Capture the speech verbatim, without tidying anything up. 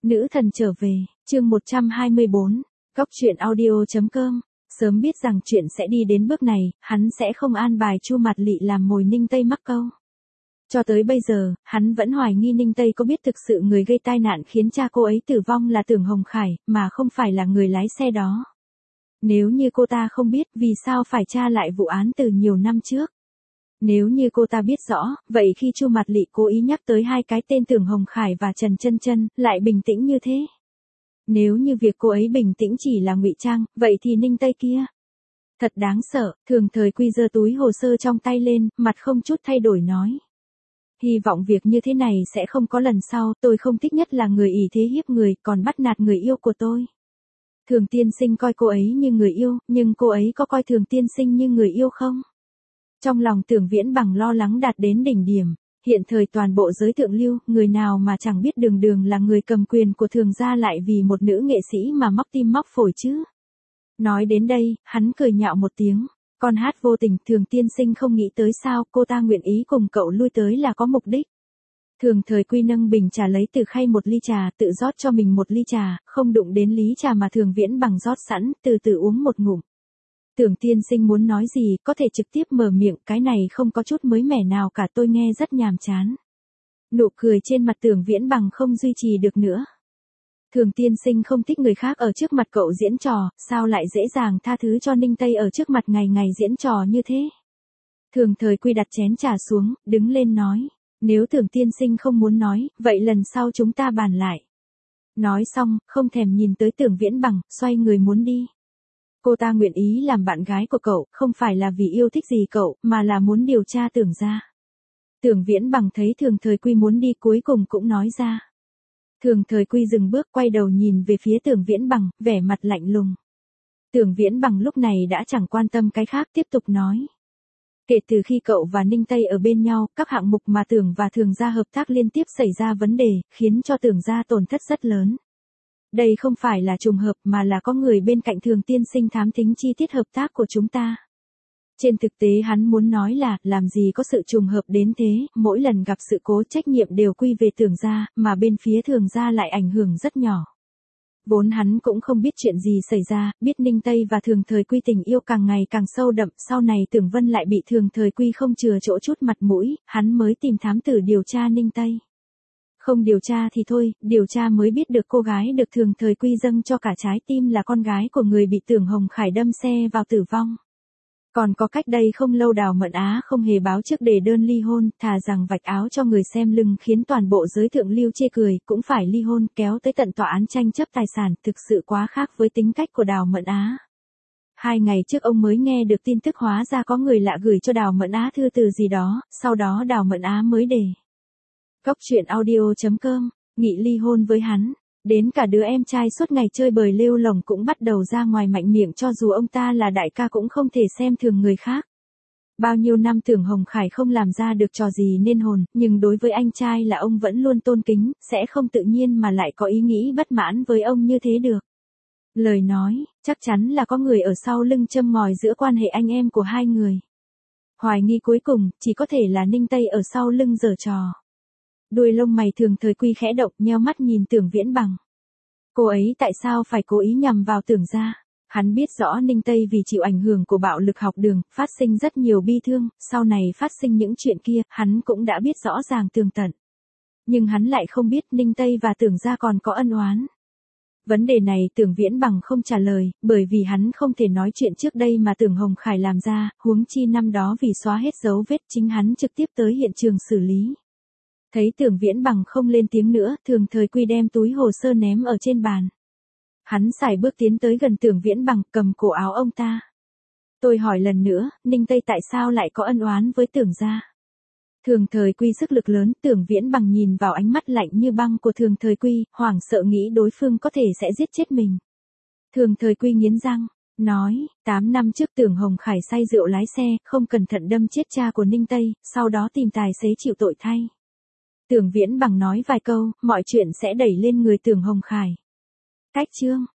Nữ thần trở về, chương một trăm hai mươi bốn, góc truyện audio chấm com. Sớm biết rằng chuyện sẽ đi đến bước này, hắn sẽ không an bài Chu Mạt Lị làm mồi Ninh Tây mắc câu. Cho tới bây giờ, hắn vẫn hoài nghi Ninh Tây có biết thực sự người gây tai nạn khiến cha cô ấy tử vong là Tưởng Hồng Khải, mà không phải là người lái xe đó. Nếu như cô ta không biết, vì sao phải tra lại vụ án từ nhiều năm trước? Nếu như cô ta biết rõ, vậy khi Chu Mạt Lị cố ý nhắc tới hai cái tên Tưởng Hồng Khải và Trần Chân Chân, lại bình tĩnh như thế. Nếu như việc cô ấy bình tĩnh chỉ là ngụy trang, vậy thì Ninh Tây kia thật đáng sợ. Thường Thời Quy giơ túi hồ sơ trong tay lên, mặt không chút thay đổi nói. Hy vọng việc như thế này sẽ không có lần sau, tôi không thích nhất là người ỷ thế hiếp người, còn bắt nạt người yêu của tôi. Thường tiên sinh coi cô ấy như người yêu, nhưng cô ấy có coi Thường tiên sinh như người yêu không? Trong lòng Tưởng Viễn Bằng lo lắng đạt đến đỉnh điểm. Hiện thời toàn bộ giới thượng lưu, người nào mà chẳng biết Đường Đường là người cầm quyền của Thường gia lại vì một nữ nghệ sĩ mà móc tim móc phổi chứ. Nói đến đây, hắn cười nhạo một tiếng. Con hát vô tình, Thường tiên sinh không nghĩ tới sao, cô ta nguyện ý cùng cậu lui tới là có mục đích. Thường Thời Quy nâng bình trà lấy từ khay một ly trà, tự rót cho mình một ly trà, không đụng đến lý trà mà Thường Viễn Bằng rót sẵn, từ từ uống một ngụm. Tưởng tiên sinh muốn nói gì, có thể trực tiếp mở miệng, cái này không có chút mới mẻ nào cả, tôi nghe rất nhàm chán. Nụ cười trên mặt Tưởng Viễn Bằng không duy trì được nữa. Thường tiên sinh không thích người khác ở trước mặt cậu diễn trò, sao lại dễ dàng tha thứ cho Ninh Tây ở trước mặt ngày ngày diễn trò như thế? Thường Thời Quy đặt chén trà xuống, đứng lên nói, nếu Thường tiên sinh không muốn nói, vậy lần sau chúng ta bàn lại. Nói xong, không thèm nhìn tới Tưởng Viễn Bằng, xoay người muốn đi. Cô ta nguyện ý làm bạn gái của cậu, không phải là vì yêu thích gì cậu, mà là muốn điều tra Tưởng gia. Tưởng Viễn Bằng thấy Thường Thời Quy muốn đi cuối cùng cũng nói ra. Thường Thời Quy dừng bước quay đầu nhìn về phía Tưởng Viễn Bằng, vẻ mặt lạnh lùng. Tưởng Viễn Bằng lúc này đã chẳng quan tâm cái khác, tiếp tục nói. Kể từ khi cậu và Ninh Tây ở bên nhau, các hạng mục mà Tưởng và Thường gia hợp tác liên tiếp xảy ra vấn đề, khiến cho Tưởng gia tổn thất rất lớn. Đây không phải là trùng hợp mà là có người bên cạnh Thường tiên sinh thám thính chi tiết hợp tác của chúng ta. Trên thực tế hắn muốn nói là, làm gì có sự trùng hợp đến thế, mỗi lần gặp sự cố trách nhiệm đều quy về Tưởng gia, mà bên phía Thường gia lại ảnh hưởng rất nhỏ. Vốn hắn cũng không biết chuyện gì xảy ra, biết Ninh Tây và Thường Thời Quy tình yêu càng ngày càng sâu đậm, sau này Tưởng Vân lại bị Thường Thời Quy không chừa chỗ chút mặt mũi, hắn mới tìm thám tử điều tra Ninh Tây. Không điều tra thì thôi, điều tra mới biết được cô gái được Thường Thời Quy dâng cho cả trái tim là con gái của người bị Tưởng Hồng Khải đâm xe vào tử vong. Còn có cách đây không lâu Đào Mận Á không hề báo trước để đơn ly hôn, thà rằng vạch áo cho người xem lưng khiến toàn bộ giới thượng lưu chê cười, cũng phải ly hôn, kéo tới tận tòa án tranh chấp tài sản, thực sự quá khác với tính cách của Đào Mận Á. Hai ngày trước ông mới nghe được tin tức hóa ra có người lạ gửi cho Đào Mận Á thư từ gì đó, sau đó Đào Mận Á mới đề. Góc truyện audio chấm com, nghị ly hôn với hắn. Đến cả đứa em trai suốt ngày chơi bời lêu lồng cũng bắt đầu ra ngoài mạnh miệng, cho dù ông ta là đại ca cũng không thể xem thường người khác. Bao nhiêu năm Tưởng Hồng Khải không làm ra được trò gì nên hồn, nhưng đối với anh trai là ông vẫn luôn tôn kính, sẽ không tự nhiên mà lại có ý nghĩ bất mãn với ông như thế được. Lời nói, chắc chắn là có người ở sau lưng châm ngòi giữa quan hệ anh em của hai người. Hoài nghi cuối cùng, chỉ có thể là Ninh Tây ở sau lưng giở trò. Đuôi lông mày Thường Thời Quy khẽ động, nheo mắt nhìn Tưởng Viễn Bằng. Cô ấy tại sao phải cố ý nhằm vào Tưởng gia? Hắn biết rõ Ninh Tây vì chịu ảnh hưởng của bạo lực học đường, phát sinh rất nhiều bi thương, sau này phát sinh những chuyện kia, hắn cũng đã biết rõ ràng tường tận. Nhưng hắn lại không biết Ninh Tây và Tưởng gia còn có ân oán. Vấn đề này Tưởng Viễn Bằng không trả lời, bởi vì hắn không thể nói chuyện trước đây mà Tưởng Hồng Khải làm ra, huống chi năm đó vì xóa hết dấu vết chính hắn trực tiếp tới hiện trường xử lý. Thấy Tưởng Viễn Bằng không lên tiếng nữa, Thường Thời Quy đem túi hồ sơ ném ở trên bàn. Hắn sải bước tiến tới gần Tưởng Viễn Bằng, cầm cổ áo ông ta. Tôi hỏi lần nữa, Ninh Tây tại sao lại có ân oán với Tưởng gia? Thường Thời Quy sức lực lớn, Tưởng Viễn Bằng nhìn vào ánh mắt lạnh như băng của Thường Thời Quy, hoảng sợ nghĩ đối phương có thể sẽ giết chết mình. Thường Thời Quy nghiến răng, nói, tám năm trước Tưởng Hồng Khải say rượu lái xe, không cẩn thận đâm chết cha của Ninh Tây, sau đó tìm tài xế chịu tội thay. Tưởng Viễn Bằng nói vài câu, mọi chuyện sẽ đẩy lên người Tưởng Hồng Khải. Cách chương